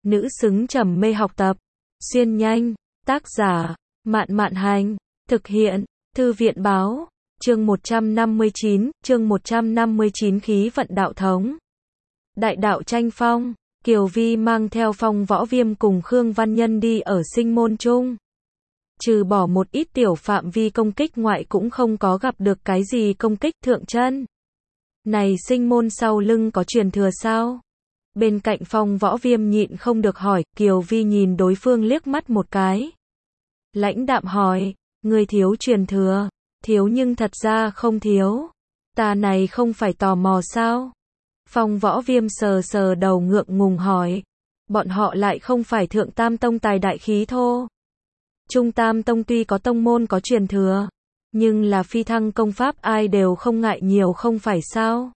nữ xứng trầm mê học tập. Xuyên nhanh, tác giả, Mạn Mạn Hành, thực hiện, Thư viện Báo, chương 159 khí vận đạo thống. Đại đạo tranh phong, Kiều Vi mang theo Phong Võ Viêm cùng Khương Văn Nhân đi ở sinh môn chung. Trừ bỏ một ít tiểu phạm vi công kích ngoại cũng không có gặp được cái gì công kích thượng chân. Này sinh môn sau lưng có truyền thừa sao? Bên cạnh Phong Võ Viêm nhịn không được hỏi, Kiều Vi nhìn đối phương liếc mắt một cái. Lãnh đạm hỏi, người thiếu truyền thừa, thiếu nhưng thật ra không thiếu. Ta này không phải tò mò sao? Phong Võ Viêm sờ sờ đầu ngượng ngùng hỏi. Bọn họ lại không phải thượng tam tông tài đại khí thô. Trung tam tông tuy có tông môn có truyền thừa, nhưng là phi thăng công pháp ai đều không ngại nhiều không phải sao?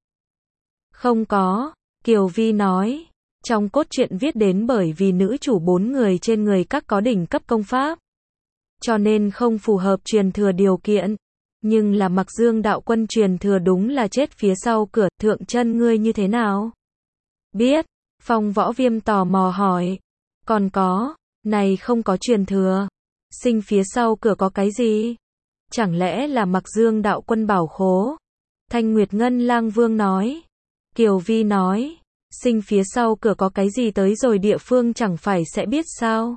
Không có, Kiều Vi nói. Trong cốt truyện viết đến bởi vì nữ chủ 4 người trên người các có đỉnh cấp công pháp, cho nên không phù hợp truyền thừa điều kiện. Nhưng là Mặc Dương đạo quân truyền thừa đúng là chết phía sau cửa, thượng chân ngươi như thế nào? Biết, Phong Võ Viêm tò mò hỏi. Còn có, này không có truyền thừa. Sinh phía sau cửa có cái gì? Chẳng lẽ là Mặc Dương đạo quân bảo khố? Thanh Nguyệt Ngân Lang Vương nói. Kiều Vi nói, sinh phía sau cửa có cái gì tới rồi địa phương chẳng phải sẽ biết sao?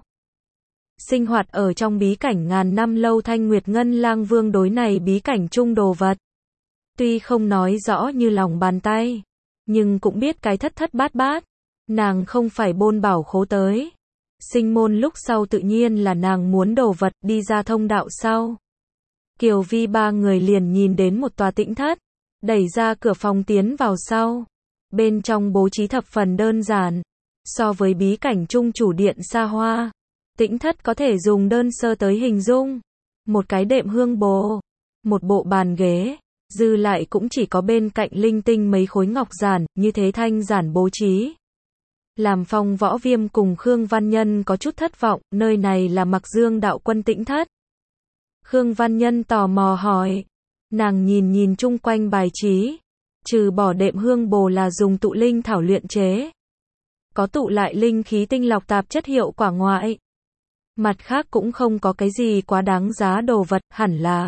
Sinh hoạt ở trong bí cảnh ngàn năm lâu Thanh Nguyệt Ngân Lang Vương đối này bí cảnh chung đồ vật. Tuy không nói rõ như lòng bàn tay, nhưng cũng biết cái thất thất bát bát. Nàng không phải bôn bảo khố tới. Sinh môn lúc sau tự nhiên là nàng muốn đồ vật đi ra thông đạo sau. Kiều Vi ba người liền nhìn đến một tòa tĩnh thất, đẩy ra cửa phòng tiến vào sau. Bên trong bố trí thập phần đơn giản, so với bí cảnh chung chủ điện xa hoa. Tĩnh thất có thể dùng đơn sơ tới hình dung. Một cái đệm hương bồ, một bộ bàn ghế, dư lại cũng chỉ có bên cạnh linh tinh mấy khối ngọc giản, như thế thanh giản bố trí. Làm Phong Võ Viêm cùng Khương Văn Nhân có chút thất vọng, nơi này là Mặc Dương đạo quân tĩnh thất. Khương Văn Nhân tò mò hỏi. Nàng nhìn chung quanh bài trí, trừ bỏ đệm hương bồ là dùng tụ linh thảo luyện chế, có tụ lại linh khí tinh lọc tạp chất hiệu quả ngoại. Mặt khác cũng không có cái gì quá đáng giá đồ vật, hẳn là.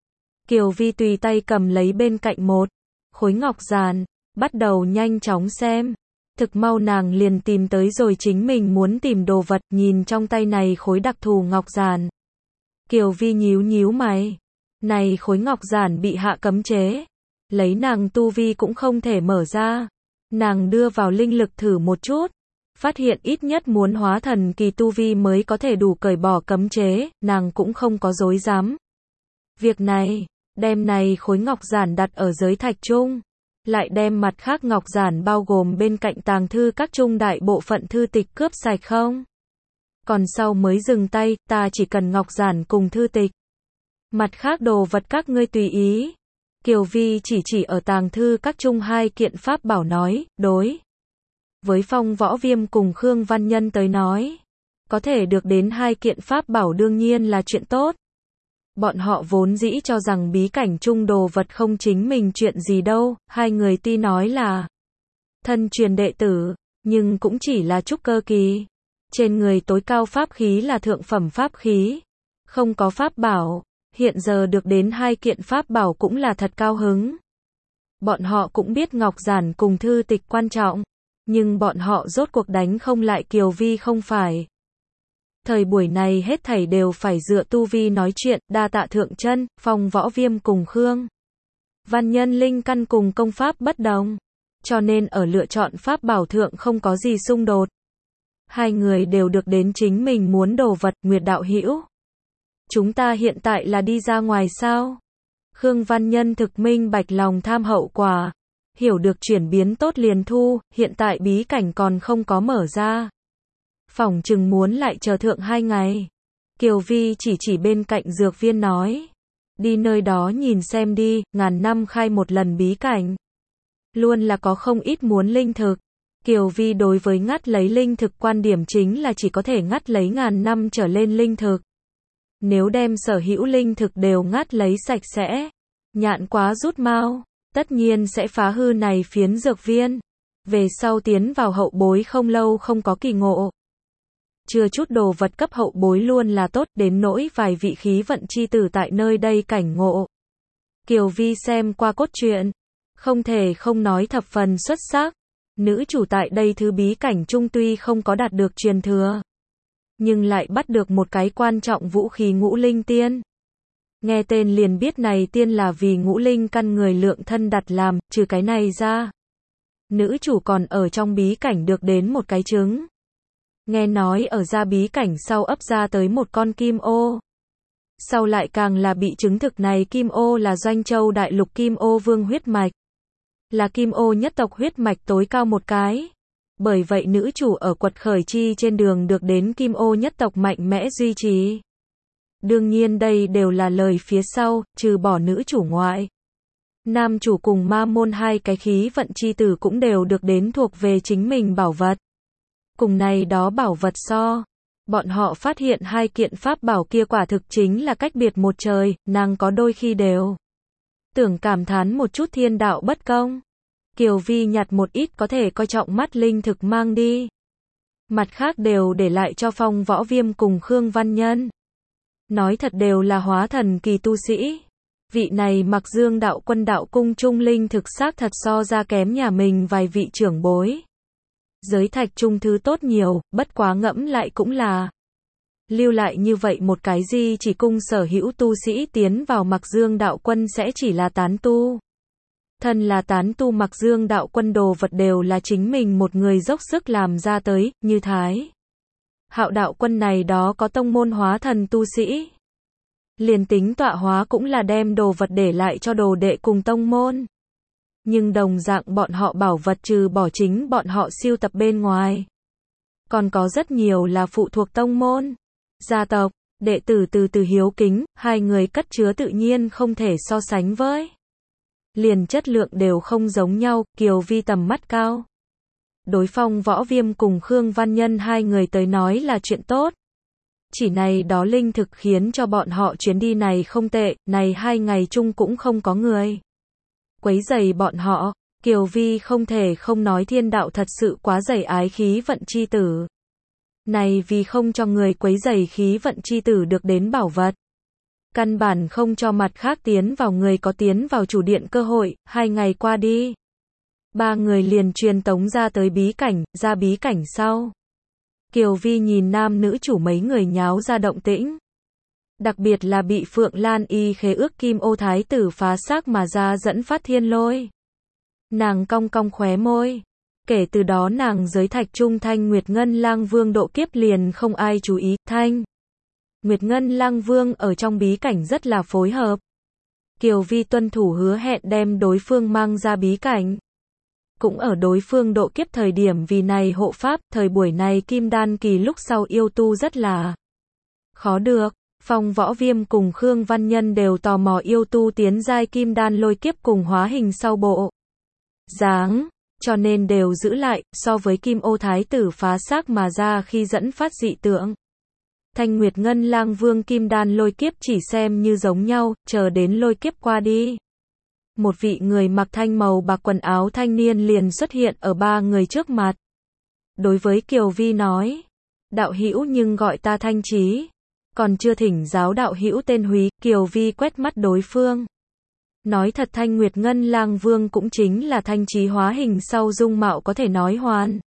Kiều Vi tùy tay cầm lấy bên cạnh một khối ngọc giản, bắt đầu nhanh chóng xem. Thực mau nàng liền tìm tới rồi chính mình muốn tìm đồ vật, nhìn trong tay này khối đặc thù ngọc giản. Kiều Vi nhíu mày. Này khối ngọc giản bị hạ cấm chế. Lấy nàng tu vi cũng không thể mở ra. Nàng đưa vào linh lực thử một chút. Phát hiện ít nhất muốn hóa thần kỳ tu vi mới có thể đủ cởi bỏ cấm chế, nàng cũng không có dối dám. Việc này, đem này khối ngọc giản đặt ở giới thạch chung. Lại đem mặt khác ngọc giản bao gồm bên cạnh tàng thư các trung đại bộ phận thư tịch cướp sạch không? Còn sau mới dừng tay, ta chỉ cần ngọc giản cùng thư tịch. Mặt khác đồ vật các ngươi tùy ý. Kiều Vi chỉ ở tàng thư các trung 2 kiện pháp bảo nói, đối. Với Phong Võ Viêm cùng Khương Văn Nhân tới nói, có thể được đến 2 kiện pháp bảo đương nhiên là chuyện tốt. Bọn họ vốn dĩ cho rằng bí cảnh chung đồ vật không chính mình chuyện gì đâu, 2 người tuy nói là thân truyền đệ tử, nhưng cũng chỉ là trúc cơ kỳ. Trên người tối cao pháp khí là thượng phẩm pháp khí, không có pháp bảo, hiện giờ được đến 2 kiện pháp bảo cũng là thật cao hứng. Bọn họ cũng biết ngọc giản cùng thư tịch quan trọng, nhưng bọn họ rốt cuộc đánh không lại Kiều Vi không phải. Thời buổi này hết thảy đều phải dựa tu vi nói chuyện, đa tạ thượng chân, Phong Võ Viêm cùng Khương Văn Nhân linh căn cùng công pháp bất đồng, cho nên ở lựa chọn pháp bảo thượng không có gì xung đột. 2 người đều được đến chính mình muốn đồ vật. Nguyệt đạo hữu, chúng ta hiện tại là đi ra ngoài sao? Khương Văn Nhân thực minh bạch lòng tham hậu quả, hiểu được chuyển biến tốt liền thu, hiện tại bí cảnh còn không có mở ra. Phỏng chừng muốn lại chờ thượng 2 ngày. Kiều Vi chỉ bên cạnh dược viên nói. Đi nơi đó nhìn xem đi, ngàn năm khai một lần bí cảnh. Luôn là có không ít muốn linh thực. Kiều Vi đối với ngắt lấy linh thực quan điểm chính là chỉ có thể ngắt lấy ngàn năm trở lên linh thực. Nếu đem sở hữu linh thực đều ngắt lấy sạch sẽ, nhạn quá rút mau, tất nhiên sẽ phá hư này phiến dược viên. Về sau tiến vào hậu bối không lâu không có kỳ ngộ. chưa chút đồ vật cấp hậu bối luôn là tốt, đến nỗi vài vị khí vận chi tử tại nơi đây cảnh ngộ. Kiều Vi xem qua cốt truyện, không thể không nói thập phần xuất sắc. Nữ chủ tại đây thứ bí cảnh chung tuy không có đạt được truyền thừa, nhưng lại bắt được một cái quan trọng vũ khí ngũ linh tiên. Nghe tên liền biết này tiên là vì ngũ linh căn người lượng thân đặt làm, trừ cái này ra. Nữ chủ còn ở trong bí cảnh được đến một cái trứng. Nghe nói ở ra bí cảnh sau ấp ra tới một con kim ô. Sau lại càng là bị chứng thực này kim ô là Doanh Châu đại lục kim ô vương huyết mạch. Là kim ô nhất tộc huyết mạch tối cao một cái. Bởi vậy nữ chủ ở quật khởi chi trên đường được đến kim ô nhất tộc mạnh mẽ duy trì. Đương nhiên đây đều là lời phía sau, trừ bỏ nữ chủ ngoại. Nam chủ cùng ma môn hai cái khí vận chi tử cũng đều được đến thuộc về chính mình bảo vật. Cùng này đó bảo vật so. Bọn họ phát hiện hai kiện pháp bảo kia quả thực chính là cách biệt một trời, nàng có đôi khi đều tưởng cảm thán một chút thiên đạo bất công. Kiều Vi nhặt một ít có thể coi trọng mắt linh thực mang đi. Mặt khác đều để lại cho Phong Võ Viêm cùng Khương Văn Nhân. Nói thật đều là hóa thần kỳ tu sĩ. Vị này Mặc Dương đạo quân đạo cung trung linh thực xác thật so ra kém nhà mình vài vị trưởng bối. Giới thạch trung thứ tốt nhiều, bất quá ngẫm lại cũng là lưu lại như vậy một cái gì chỉ cung sở hữu tu sĩ tiến vào Mặc Dương đạo quân sẽ chỉ là tán tu. Thân là tán tu Mặc Dương đạo quân đồ vật đều là chính mình một người dốc sức làm ra tới, như Thái Hạo đạo quân này đó có tông môn hóa thần tu sĩ. Liền tính tọa hóa cũng là đem đồ vật để lại cho đồ đệ cùng tông môn. Nhưng đồng dạng bọn họ bảo vật trừ bỏ chính bọn họ siêu tập bên ngoài. Còn có rất nhiều là phụ thuộc tông môn, gia tộc, đệ tử từ hiếu kính, hai người cất chứa tự nhiên không thể so sánh với. Liền chất lượng đều không giống nhau, Kiều Vi tầm mắt cao. Đối Phong Võ Viêm cùng Khương Văn Nhân hai người tới nói là chuyện tốt. Chỉ này đó linh thực khiến cho bọn họ chuyến đi này không tệ, này 2 ngày chung cũng không có người quấy rầy bọn họ. Kiều Vi không thể không nói thiên đạo thật sự quá dày ái khí vận chi tử. Này vì không cho người quấy rầy khí vận chi tử được đến bảo vật. Căn bản không cho mặt khác tiến vào người có tiến vào chủ điện cơ hội, 2 ngày qua đi. 3 người liền truyền tống ra tới bí cảnh, ra bí cảnh sau. Kiều Vi nhìn nam nữ chủ mấy người nháo ra động tĩnh. Đặc biệt là bị Phượng Lan Y khế ước kim ô thái tử phá xác mà ra dẫn phát thiên lôi. Nàng cong cong khóe môi. Kể từ đó nàng giới thạch trung Thanh Nguyệt Ngân Lang Vương độ kiếp liền không ai chú ý. Thanh Nguyệt Ngân Lang Vương ở trong bí cảnh rất là phối hợp. Kiều Vi tuân thủ hứa hẹn đem đối phương mang ra bí cảnh. Cũng ở đối phương độ kiếp thời điểm vì này hộ pháp, thời buổi này kim đan kỳ lúc sau yêu tu rất là khó được. Phong Võ Viêm cùng Khương Văn Nhân đều tò mò yêu tu tiến giai kim đan lôi kiếp cùng hóa hình sau bộ dáng, cho nên đều giữ lại, so với kim ô thái tử phá xác mà ra khi dẫn phát dị tượng. Thanh Nguyệt Ngân Lang Vương kim đan lôi kiếp chỉ xem như giống nhau, chờ đến lôi kiếp qua đi. Một vị người mặc thanh màu bạc quần áo thanh niên liền xuất hiện ở 3 người trước mặt. Đối với Kiều Vi nói, đạo hữu nhưng gọi ta Thanh Chí. Còn chưa thỉnh giáo đạo hữu tên húy, Kiều Vi quét mắt đối phương. Nói thật Thanh Nguyệt Ngân Lang Vương cũng chính là Thanh Chí hóa hình sau dung mạo có thể nói hoàn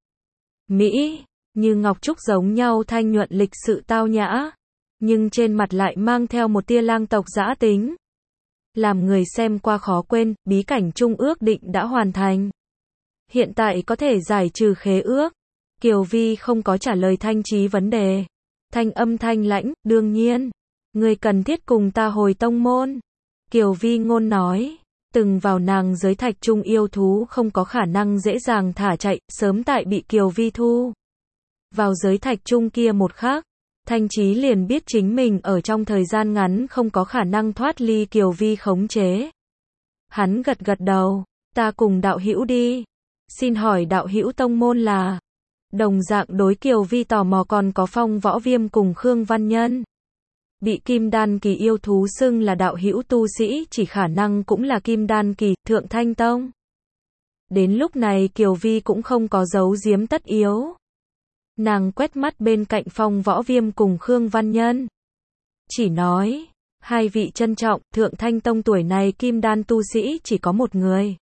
mỹ, như ngọc trúc giống nhau thanh nhuận lịch sự tao nhã, nhưng trên mặt lại mang theo một tia lang tộc dã tính. Làm người xem qua khó quên, bí cảnh chung ước định đã hoàn thành. Hiện tại có thể giải trừ khế ước. Kiều Vi không có trả lời Thanh Chí vấn đề. Thanh âm thanh lãnh, đương nhiên. Người cần thiết cùng ta hồi tông môn. Kiều Vi ngôn nói. Từng vào nàng giới thạch trung yêu thú không có khả năng dễ dàng thả chạy, sớm tại bị Kiều Vi thu vào giới thạch trung kia một khắc. Thanh Chí liền biết chính mình ở trong thời gian ngắn không có khả năng thoát ly Kiều Vi khống chế. Hắn gật gật đầu, ta cùng đạo hữu đi. Xin hỏi đạo hữu tông môn là? Đồng dạng đối Kiều Vi tò mò còn có Phong Võ Viêm cùng Khương Văn Nhân. Bị kim đan kỳ yêu thú xưng là đạo hữu tu sĩ chỉ khả năng cũng là kim đan kỳ, Thượng Thanh Tông. Đến lúc này Kiều Vi cũng không có giấu giếm tất yếu. Nàng quét mắt bên cạnh Phong Võ Viêm cùng Khương Văn Nhân. Chỉ nói, hai vị trân trọng, Thượng Thanh Tông tuổi này kim đan tu sĩ chỉ có một người.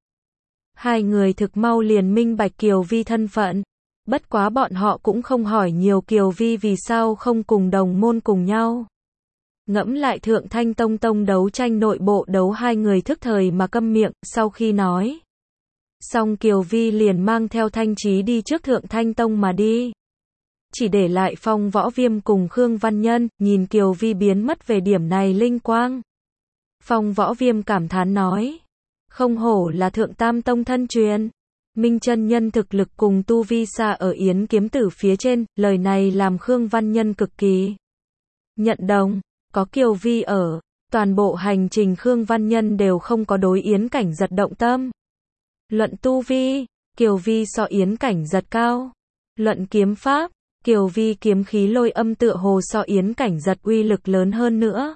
Hai người thực mau liền minh bạch Kiều Vi thân phận. Bất quá bọn họ cũng không hỏi nhiều Kiều Vi vì sao không cùng đồng môn cùng nhau. Ngẫm lại Thượng Thanh Tông đấu tranh nội bộ đấu hai người thức thời mà câm miệng, sau khi nói. Xong Kiều Vi liền mang theo Thanh Chí đi trước Thượng Thanh Tông mà đi. Chỉ để lại Phong Võ Viêm cùng Khương Văn Nhân, nhìn Kiều Vi biến mất về điểm này linh quang. Phong Võ Viêm cảm thán nói. Không hổ là Thượng Tam Tông thân truyền. Minh chân nhân thực lực cùng tu vi xa ở Yến kiếm tử phía trên, lời này làm Khương Văn Nhân cực kỳ nhận đồng. Có Kiều Vi ở, toàn bộ hành trình Khương Văn Nhân đều không có đối Yến Cảnh Giật động tâm. Luận tu vi, Kiều Vi so Yến Cảnh Giật cao. Luận kiếm pháp, Kiều Vi kiếm khí lôi âm tựa hồ so Yến Cảnh Giật uy lực lớn hơn nữa.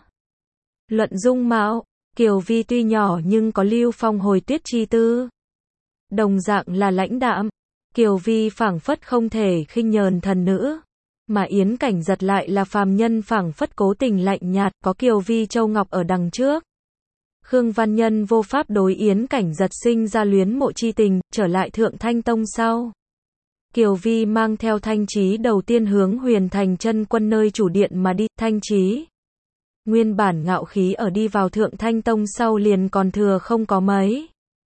Luận dung mạo, Kiều Vi tuy nhỏ nhưng có Lưu Phong hồi tuyết chi tư. Đồng dạng là lãnh đạm, Kiều Vi phảng phất không thể khinh nhờn thần nữ. Mà Yến Cảnh Giật lại là phàm nhân phảng phất cố tình lạnh nhạt, có Kiều Vi châu ngọc ở đằng trước. Khương Văn Nhân vô pháp đối Yến Cảnh Giật sinh ra luyến mộ chi tình, trở lại Thượng Thanh Tông sau. Kiều Vi mang theo Thanh Chí đầu tiên hướng Huyền Thành Chân Quân nơi chủ điện mà đi, Thanh Chí. Nguyên bản ngạo khí ở đi vào Thượng Thanh Tông sau liền còn thừa không có mấy.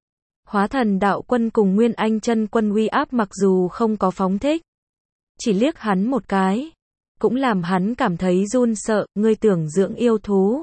Hóa Thần Đạo Quân cùng Nguyên Anh Chân Quân uy áp mặc dù không có phóng thích. Chỉ liếc hắn một cái, cũng làm hắn cảm thấy run sợ, ngươi tưởng dưỡng yêu thú.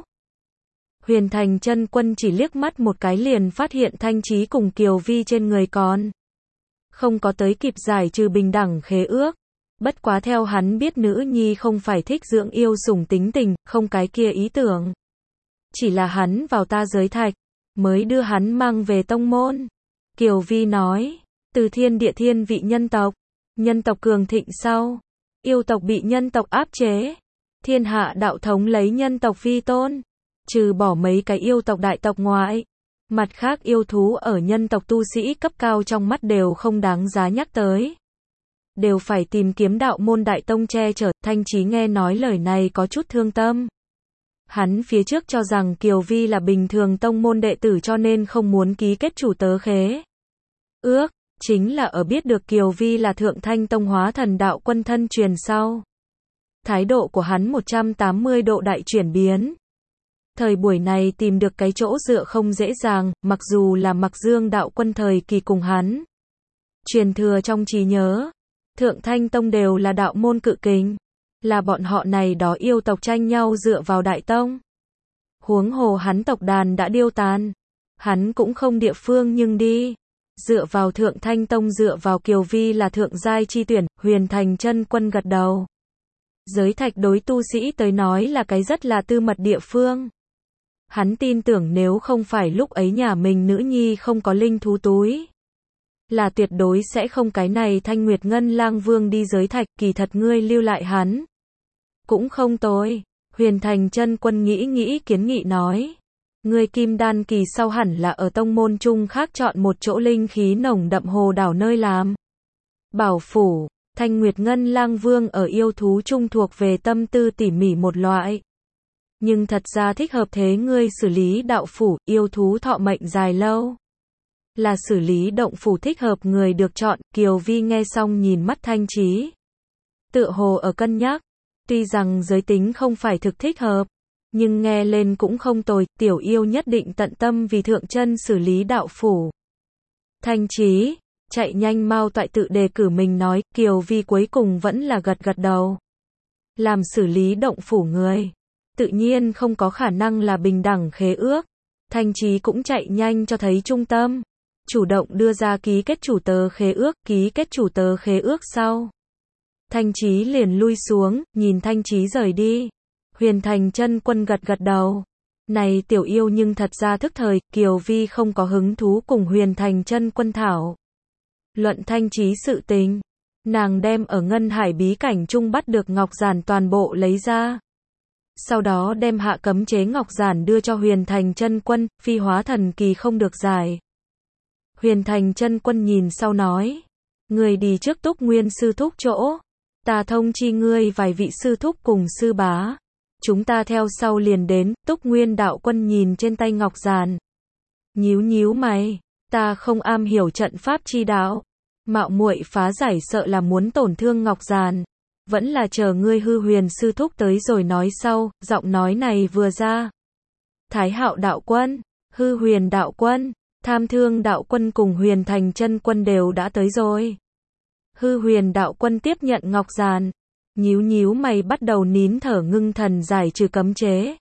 Huyền Thành Chân Quân chỉ liếc mắt một cái liền phát hiện Thanh Chí cùng Kiều Vi trên người còn không có tới kịp giải trừ bình đẳng khế ước. Bất quá theo hắn biết nữ nhi không phải thích dưỡng yêu sủng tính tình, không cái kia ý tưởng. Chỉ là hắn vào ta giới thạch, mới đưa hắn mang về tông môn. Kiều Vi nói, từ thiên địa thiên vị nhân tộc cường thịnh sau, yêu tộc bị nhân tộc áp chế. Thiên hạ đạo thống lấy nhân tộc vi tôn, trừ bỏ mấy cái yêu tộc đại tộc ngoại. Mặt khác yêu thú ở nhân tộc tu sĩ cấp cao trong mắt đều không đáng giá nhắc tới. Đều phải tìm kiếm đạo môn đại tông che chở. Thanh Chí nghe nói lời này có chút thương tâm. Hắn phía trước cho rằng Kiều Vi là bình thường tông môn đệ tử cho nên không muốn ký kết chủ tớ khế ước, chính là ở biết được Kiều Vi là Thượng Thanh Tông Hóa Thần Đạo Quân thân truyền sau. Thái độ của hắn 180 độ đại chuyển biến. Thời buổi này tìm được cái chỗ dựa không dễ dàng, mặc dù là Mặc Dương Đạo Quân thời kỳ cùng hắn. Truyền thừa trong trí nhớ, Thượng Thanh Tông đều là đạo môn cự kình, là bọn họ này đó yêu tộc tranh nhau dựa vào đại tông. Huống hồ hắn tộc đàn đã điêu tàn, hắn cũng không địa phương nhưng đi. Dựa vào Thượng Thanh Tông dựa vào Kiều Vi là thượng giai chi tuyển, Huyền Thành Chân Quân gật đầu. Giới thạch đối tu sĩ tới nói là cái rất là tư mật địa phương. Hắn tin tưởng nếu không phải lúc ấy nhà mình nữ nhi không có linh thú túi, là tuyệt đối sẽ không cái này Thanh Nguyệt Ngân Lang Vương đi giới thạch, kỳ thật ngươi lưu lại hắn. Cũng không tồi. Huyền Thành Chân Quân nghĩ kiến nghị nói. Ngươi kim đan kỳ sau hẳn là ở tông môn chung khác chọn một chỗ linh khí nồng đậm hồ đảo nơi làm bảo phủ. Thanh Nguyệt Ngân Lang Vương ở yêu thú chung thuộc về tâm tư tỉ mỉ một loại. Nhưng thật ra thích hợp thế ngươi xử lý đạo phủ, yêu thú thọ mệnh dài lâu. Là xử lý động phủ thích hợp người được chọn. Kiều Vi nghe xong nhìn mắt Thanh Chí, tựa hồ ở cân nhắc. Tuy rằng giới tính không phải thực thích hợp, nhưng nghe lên cũng không tồi, tiểu yêu nhất định tận tâm vì thượng chân xử lý đạo phủ. Thanh Chí, chạy nhanh mau toại tự đề cử mình nói, Kiều Vi cuối cùng vẫn là gật đầu. Làm xử lý động phủ người, tự nhiên không có khả năng là bình đẳng khế ước. Thanh Chí cũng chạy nhanh cho thấy trung tâm, chủ động đưa ra ký kết chủ tờ khế ước, ký kết chủ tờ khế ước sau. Thanh Chí liền lui xuống, nhìn Thanh Chí rời đi. Huyền Thành Chân Quân gật đầu. Này tiểu yêu nhưng thật ra thức thời, Kiều Vi không có hứng thú cùng Huyền Thành Chân Quân thảo luận Thanh Chí sự tình. Nàng đem ở Ngân Hải bí cảnh chung bắt được ngọc giản toàn bộ lấy ra. Sau đó đem hạ cấm chế ngọc giản đưa cho Huyền Thành Chân Quân, phi hóa thần kỳ không được giải. Huyền Thành Chân Quân nhìn sau nói, người đi trước Túc Nguyên sư thúc chỗ, Ta thông chi ngươi vài vị sư thúc cùng sư bá. Chúng ta theo sau liền đến. Túc Nguyên đạo quân nhìn trên tay ngọc giàn. Nhíu nhíu mày. Ta không am hiểu trận pháp chi đạo. Mạo muội phá giải sợ là muốn tổn thương ngọc giàn. Vẫn là chờ ngươi Hư Huyền sư thúc tới rồi nói sau. Giọng nói này vừa ra. Thái Hạo đạo quân, Hư Huyền đạo quân, Tham Thương đạo quân cùng Huyền Thành chân quân đều đã tới rồi. Hư Huyền đạo quân tiếp nhận ngọc giàn. Nhíu nhíu mày bắt đầu nín thở ngưng thần giải trừ cấm chế.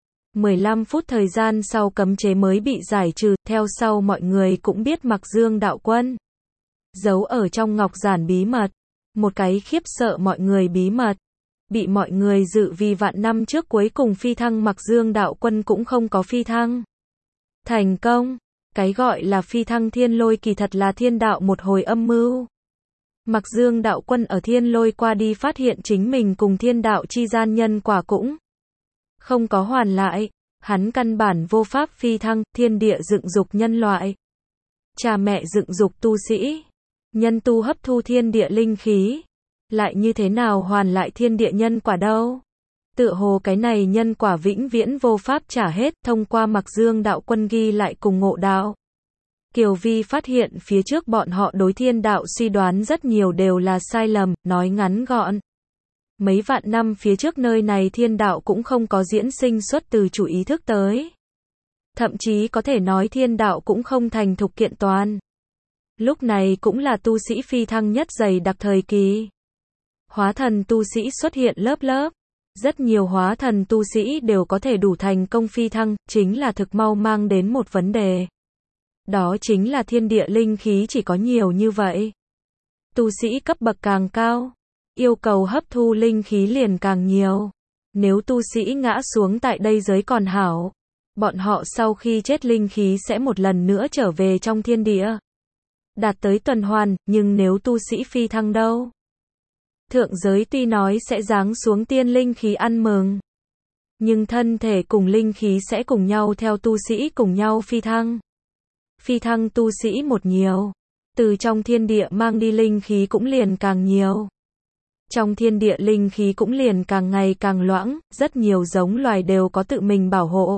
15 phút thời gian sau cấm chế mới bị giải trừ, theo sau mọi người cũng biết Mặc Dương đạo quân giấu ở trong ngọc giản bí mật, một cái khiếp sợ mọi người bí mật, bị mọi người dự vì vạn năm trước cuối cùng phi thăng Mặc Dương đạo quân cũng không có phi thăng thành công. Cái gọi là phi thăng thiên lôi kỳ thật là thiên đạo một hồi âm mưu. Mặc Dương đạo quân ở thiên lôi qua đi phát hiện chính mình cùng thiên đạo chi gian nhân quả cũng không có hoàn lại, hắn căn bản vô pháp phi thăng, thiên địa dựng dục nhân loại. Cha mẹ dựng dục tu sĩ, nhân tu hấp thu thiên địa linh khí, lại như thế nào hoàn lại thiên địa nhân quả đâu? Tựa hồ cái này nhân quả vĩnh viễn vô pháp trả hết, thông qua Mặc Dương đạo quân ghi lại cùng Ngộ đạo. Kiều Vi phát hiện phía trước bọn họ đối thiên đạo suy đoán rất nhiều đều là sai lầm, nói ngắn gọn. Mấy vạn năm phía trước nơi này thiên đạo cũng không có diễn sinh xuất từ chủ ý thức tới. Thậm chí có thể nói thiên đạo cũng không thành thục kiện toàn. Lúc này cũng là tu sĩ phi thăng nhất dày đặc thời kỳ. Hóa thần tu sĩ xuất hiện lớp lớp. Rất nhiều hóa thần tu sĩ đều có thể đủ thành công phi thăng, chính là thực mau mang đến một vấn đề. Đó chính là thiên địa linh khí chỉ có nhiều như vậy. Tu sĩ cấp bậc càng cao, yêu cầu hấp thu linh khí liền càng nhiều. Nếu tu sĩ ngã xuống tại đây giới còn hảo, bọn họ sau khi chết linh khí sẽ một lần nữa trở về trong thiên địa, đạt tới tuần hoàn, nhưng nếu tu sĩ phi thăng đâu? Thượng giới tuy nói sẽ giáng xuống tiên linh khí ăn mừng, nhưng thân thể cùng linh khí sẽ cùng nhau theo tu sĩ cùng nhau phi thăng. Phi thăng tu sĩ một nhiều, từ trong thiên địa mang đi linh khí cũng liền càng nhiều. Trong thiên địa linh khí cũng liền càng ngày càng loãng, rất nhiều giống loài đều có tự mình bảo hộ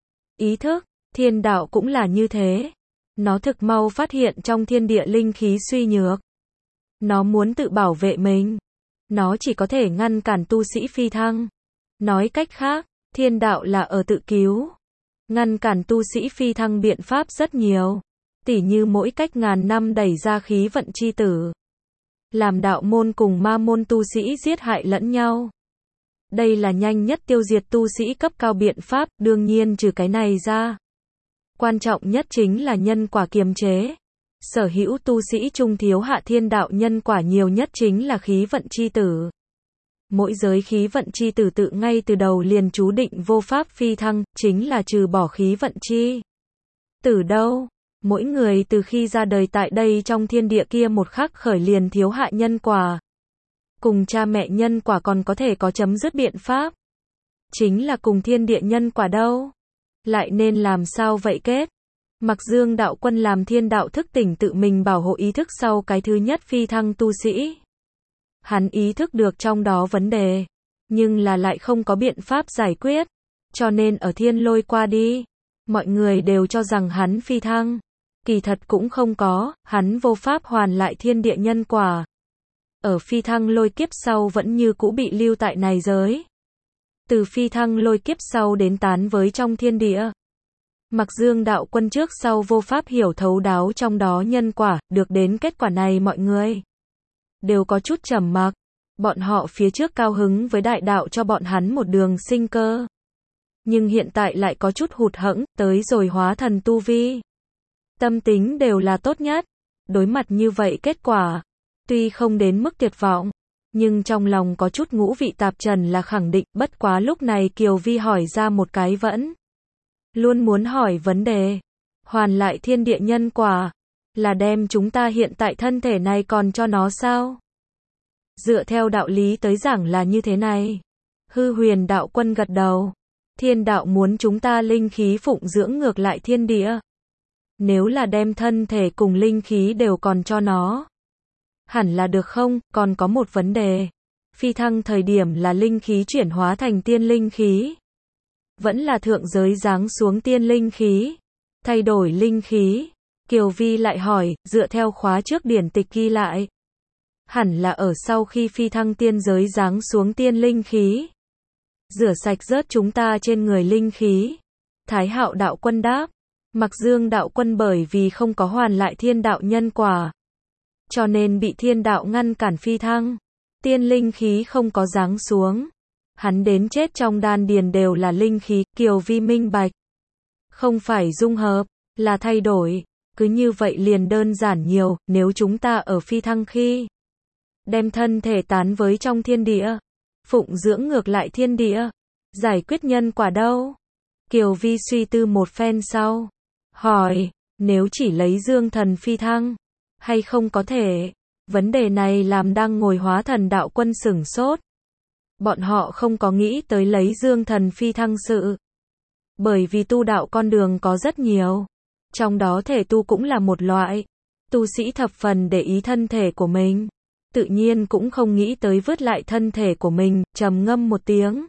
ý thức, thiên đạo cũng là như thế. Nó thực mau phát hiện trong thiên địa linh khí suy nhược. Nó muốn tự bảo vệ mình. Nó chỉ có thể ngăn cản tu sĩ phi thăng. Nói cách khác, thiên đạo là ở tự cứu. Ngăn cản tu sĩ phi thăng biện pháp rất nhiều. Tỉ như mỗi cách ngàn năm đẩy ra khí vận chi tử. Làm đạo môn cùng ma môn tu sĩ giết hại lẫn nhau. Đây là nhanh nhất tiêu diệt tu sĩ cấp cao biện pháp, đương nhiên trừ cái này ra. Quan trọng nhất chính là nhân quả kiềm chế. Sở hữu tu sĩ trung thiếu hạ thiên đạo nhân quả nhiều nhất chính là khí vận chi tử. Mỗi giới khí vận chi tử tự ngay từ đầu liền chú định vô pháp phi thăng, chính là trừ bỏ khí vận chi tử đâu. Mỗi người từ khi ra đời tại đây trong thiên địa kia một khắc khởi liền thiếu hạ nhân quả. Cùng cha mẹ nhân quả còn có thể có chấm dứt biện pháp. Chính là cùng thiên địa nhân quả đâu. Lại nên làm sao vậy kết? Mặc Dương đạo quân làm thiên đạo thức tỉnh tự mình bảo hộ ý thức sau cái thứ nhất phi thăng tu sĩ. Hắn ý thức được trong đó vấn đề, nhưng là lại không có biện pháp giải quyết. Cho nên ở thiên lôi qua đi, mọi người đều cho rằng hắn phi thăng. Kỳ thật cũng không có, hắn vô pháp hoàn lại thiên địa nhân quả. Ở phi thăng lôi kiếp sau vẫn như cũ bị lưu tại này giới. Từ phi thăng lôi kiếp sau đến tán với trong thiên địa. Mặc Dương đạo quân trước sau vô pháp hiểu thấu đáo trong đó nhân quả, được đến kết quả này mọi người đều có chút trầm mặc. Bọn họ phía trước cao hứng với đại đạo cho bọn hắn một đường sinh cơ. Nhưng hiện tại lại có chút hụt hẫng, tới rồi hóa thần tu vi. Tâm tính đều là tốt nhất. Đối mặt như vậy kết quả, tuy không đến mức tuyệt vọng, nhưng trong lòng có chút ngũ vị tạp trần là khẳng định. Bất quá lúc này Kiều Vi hỏi ra một cái vẫn luôn muốn hỏi vấn đề. Hoàn lại thiên địa nhân quả, là đem chúng ta hiện tại thân thể này còn cho nó sao? Dựa theo đạo lý tới giảng là như thế này. Hư Huyền đạo quân gật đầu. Thiên đạo muốn chúng ta linh khí phụng dưỡng ngược lại thiên địa. Nếu là đem thân thể cùng linh khí đều còn cho nó, hẳn là được không? Còn có một vấn đề. Phi thăng thời điểm là linh khí chuyển hóa thành tiên linh khí. Vẫn là thượng giới giáng xuống tiên linh khí. Thay đổi linh khí. Kiều Vi lại hỏi, dựa theo khóa trước điển tịch ghi lại. Hẳn là ở sau khi phi thăng tiên giới giáng xuống tiên linh khí. Rửa sạch rớt chúng ta trên người linh khí. Thái Hạo đạo quân đáp. Mặc Dương đạo quân bởi vì không có hoàn lại thiên đạo nhân quả. Cho nên bị thiên đạo ngăn cản phi thăng. Tiên linh khí không có giáng xuống. Hắn đến chết trong đan điền đều là linh khí, Kiều Vi minh bạch. Không phải dung hợp, là thay đổi. Cứ như vậy liền đơn giản nhiều, nếu chúng ta ở phi thăng khi đem thân thể tán với trong thiên địa, phụng dưỡng ngược lại thiên địa, giải quyết nhân quả đâu? Kiều Vi suy tư một phen sau, hỏi, nếu chỉ lấy dương thần phi thăng, hay không có thể? Vấn đề này làm đang ngồi hóa thần đạo quân sửng sốt. Bọn họ không có nghĩ tới lấy dương thần phi thăng sự. Bởi vì tu đạo con đường có rất nhiều. Trong đó thể tu cũng là một loại. Tu sĩ thập phần để ý thân thể của mình. Tự nhiên cũng không nghĩ tới vứt lại thân thể của mình, trầm ngâm một tiếng.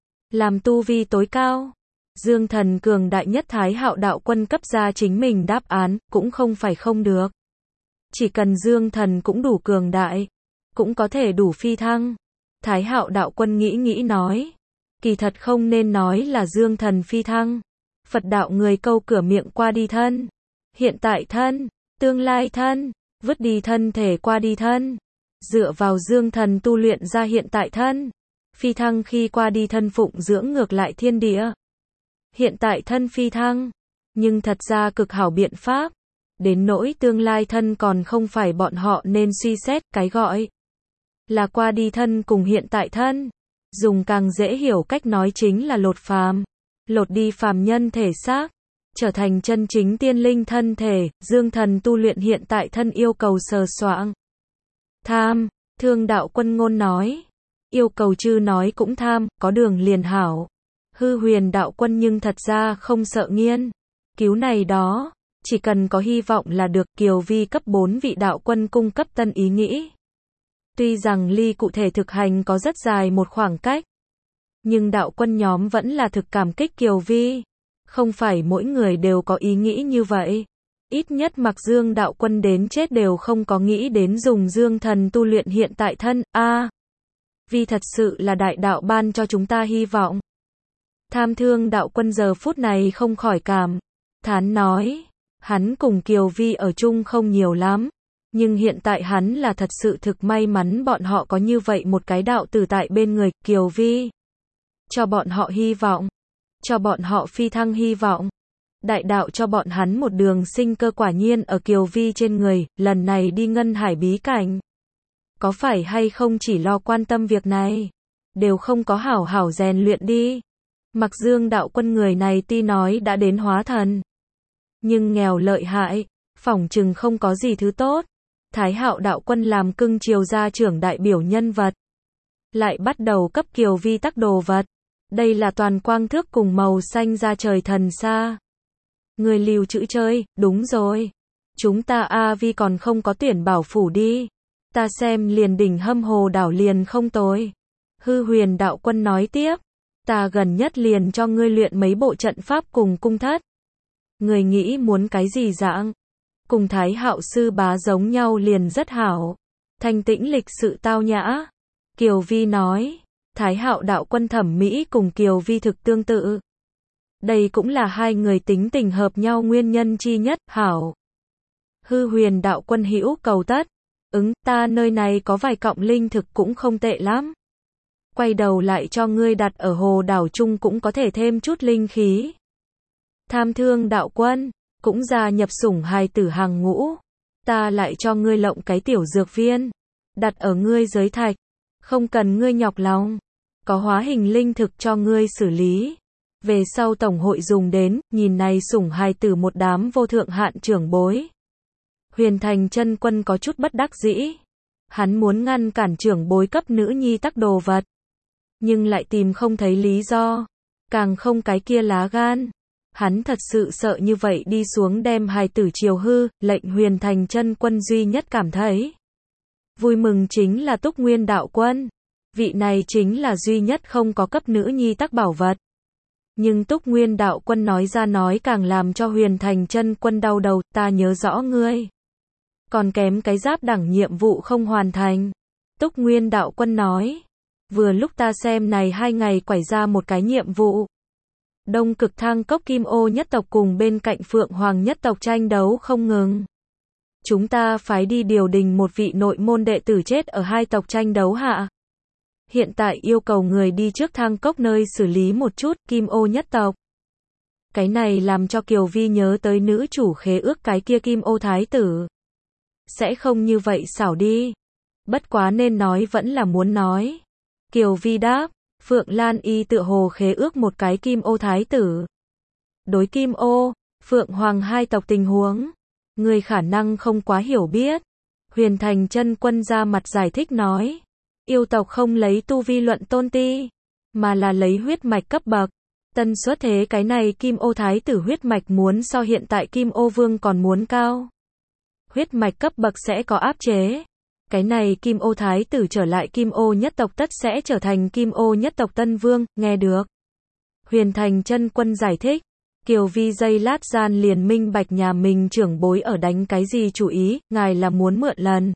Làm tu vi tối cao. Dương thần cường đại nhất Thái Hạo đạo quân cấp ra chính mình đáp án, cũng không phải không được. Chỉ cần dương thần cũng đủ cường đại, cũng có thể đủ phi thăng. Thái Hạo đạo quân nghĩ nói. Kỳ thật không nên nói là dương thần phi thăng. Phật đạo người câu cửa miệng qua đi thân. Hiện tại thân, tương lai thân, vứt đi thân thể qua đi thân. Dựa vào dương thần tu luyện ra hiện tại thân. Phi thăng khi qua đi thân phụng dưỡng ngược lại thiên địa. Hiện tại thân phi thăng. Nhưng thật ra cực hảo biện pháp. Đến nỗi tương lai thân còn không phải bọn họ nên suy xét, cái gọi là qua đi thân cùng hiện tại thân. Dùng càng dễ hiểu cách nói chính là lột phàm. Lột đi phàm nhân thể xác, trở thành chân chính tiên linh thân thể, dương thần tu luyện hiện tại thân yêu cầu sờ soạng. Tham, Thương đạo quân ngôn nói. Yêu cầu chư nói cũng tham, có đường liền hảo. Hư Huyền đạo quân nhưng thật ra không sợ nghiên cứu này đó. Chỉ cần có hy vọng là được. Kiều Vi cấp 4 vị đạo quân cung cấp tân ý nghĩ. Tuy rằng ly cụ thể thực hành có rất dài một khoảng cách, nhưng đạo quân nhóm vẫn là thực cảm kích Kiều Vi. Không phải mỗi người đều có ý nghĩ như vậy. Ít nhất Mặc Dương đạo quân đến chết đều không có nghĩ đến dùng dương thần tu luyện hiện tại thân. Vì thật sự là đại đạo ban cho chúng ta hy vọng. Tham Thương đạo quân giờ phút này không khỏi cảm thán nói. Hắn cùng Kiều Vi ở chung không nhiều lắm. Nhưng hiện tại hắn là thật sự thực may mắn bọn họ có như vậy một cái đạo tử tại bên người. Kiều Vi cho bọn họ hy vọng. Cho bọn họ phi thăng hy vọng. Đại đạo cho bọn hắn một đường sinh cơ quả nhiên ở Kiều Vi trên người. Lần này đi Ngân Hải bí cảnh. Có phải hay không chỉ lo quan tâm việc này. Đều không có hảo hảo rèn luyện đi. Mặc Dương đạo quân người này tuy nói đã đến hóa thần. Nhưng nghèo lợi hại. Phỏng chừng không có gì thứ tốt. Thái Hạo đạo quân làm cưng chiều gia trưởng đại biểu nhân vật. Lại bắt đầu cấp Kiều Vi tắc đồ vật. Đây là toàn quang thước cùng màu xanh ra trời thần xa. Người lưu chữ chơi, đúng rồi. Chúng ta Vi còn không có tuyển bảo phủ đi. Ta xem liền đỉnh Hâm Hồ đảo liền không tồi. Hư Huyền đạo quân nói tiếp. Ta gần nhất liền cho ngươi luyện mấy bộ trận pháp cùng cung thất. Người nghĩ muốn cái gì dạng? Cùng Thái Hạo sư bá giống nhau liền rất hảo. Thanh tĩnh lịch sự tao nhã. Kiều Vi nói. Thái Hạo đạo quân thẩm mỹ cùng Kiều Vi thực tương tự. Đây cũng là hai người tính tình hợp nhau nguyên nhân chi nhất. Hảo. Hư Huyền đạo quân hữu cầu tất. Ta nơi này có vài cọng linh thực cũng không tệ lắm. Quay đầu lại cho ngươi đặt ở hồ đảo chung cũng có thể thêm chút linh khí. Tham Thương đạo quân cũng gia nhập sủng hài tử hàng ngũ. Ta lại cho ngươi lộng cái tiểu dược viên. Đặt ở ngươi giới thạch. Không cần ngươi nhọc lòng. Có hóa hình linh thực cho ngươi xử lý. Về sau tổng hội dùng đến, nhìn này sủng hài tử một đám vô thượng hạn trưởng bối. Huyền Thành chân quân có chút bất đắc dĩ. Hắn muốn ngăn cản trưởng bối cấp nữ nhi tắc đồ vật. Nhưng lại tìm không thấy lý do. Càng không cái kia lá gan. Hắn thật sự sợ như vậy đi xuống đem hài tử chiều hư. Lệnh Huyền Thành chân quân duy nhất cảm thấy vui mừng chính là Túc Nguyên đạo quân. Vị này chính là duy nhất không có cấp nữ nhi tắc bảo vật. Nhưng Túc Nguyên đạo quân nói ra nói càng làm cho Huyền Thành Chân Quân đau đầu, ta nhớ rõ ngươi. Còn kém cái giáp đẳng nhiệm vụ không hoàn thành. Túc Nguyên đạo quân nói. Vừa lúc ta xem này 2 ngày quải ra một cái nhiệm vụ. Đông Cực Thang Cốc Kim Ô nhất tộc cùng bên cạnh Phượng Hoàng nhất tộc tranh đấu không ngừng. Chúng ta phái đi điều đình một vị nội môn đệ tử chết ở 2 tộc tranh đấu hạ. Hiện tại yêu cầu người đi trước Thang Cốc nơi xử lý một chút Kim Ô nhất tộc. Cái này làm cho Kiều Vi nhớ tới nữ chủ khế ước cái kia Kim Ô thái tử. Sẽ không như vậy xảo đi. Bất quá nên nói vẫn là muốn nói. Kiều Vi đáp, Phượng Lan Y tựa hồ khế ước một cái Kim Ô thái tử. Đối Kim Ô, Phượng Hoàng 2 tộc tình huống, người khả năng không quá hiểu biết. Huyền Thành Chân Quân ra mặt giải thích nói, yêu tộc không lấy tu vi luận tôn ti, mà là lấy huyết mạch cấp bậc. Tân xuất thế cái này Kim Ô thái tử huyết mạch muốn so hiện tại Kim Ô vương còn muốn cao. Huyết mạch cấp bậc sẽ có áp chế. Cái này Kim Ô thái tử trở lại Kim Ô nhất tộc tất sẽ trở thành Kim Ô nhất tộc tân vương, nghe được. Huyền Thành Chân Quân giải thích. Kiều Vi giây lát gian liền minh bạch nhà mình trưởng bối ở đánh cái gì chủ ý, ngài là muốn mượn lần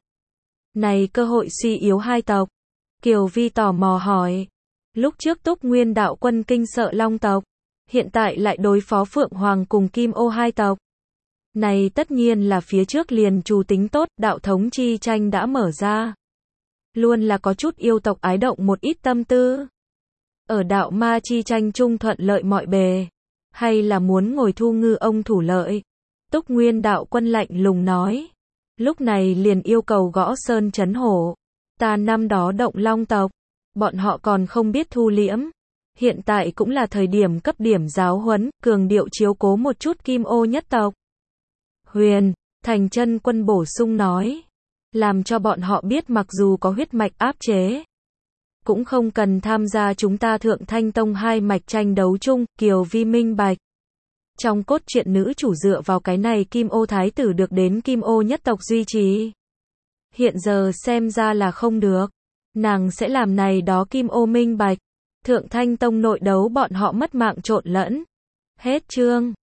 này cơ hội suy yếu 2 tộc. Kiều Vi tò mò hỏi. Lúc trước Túc Nguyên đạo quân kinh sợ Long tộc, hiện tại lại đối phó Phượng Hoàng cùng Kim Ô 2 tộc. Này tất nhiên là phía trước liền chủ tính tốt, đạo thống chi tranh đã mở ra. Luôn là có chút yêu tộc ái động một ít tâm tư. Ở đạo ma chi tranh chung thuận lợi mọi bề. Hay là muốn ngồi thu ngư ông thủ lợi. Túc Nguyên đạo quân lạnh lùng nói. Lúc này liền yêu cầu gõ sơn chấn hổ. Ta năm đó động Long tộc. Bọn họ còn không biết thu liễm. Hiện tại cũng là thời điểm cấp điểm giáo huấn, cường điệu chiếu cố một chút Kim Ô nhất tộc. Huyền Thành Chân Quân bổ sung nói. Làm cho bọn họ biết mặc dù có huyết mạch áp chế, cũng không cần tham gia chúng ta Thượng Thanh Tông 2 mạch tranh đấu chung. Kiều Vi minh bạch. Trong cốt truyện nữ chủ dựa vào cái này Kim Ô thái tử được đến Kim Ô nhất tộc duy trì. Hiện giờ xem ra là không được. Nàng sẽ làm này đó Kim Ô minh bạch. Thượng Thanh Tông nội đấu bọn họ mất mạng trộn lẫn. Hết chương.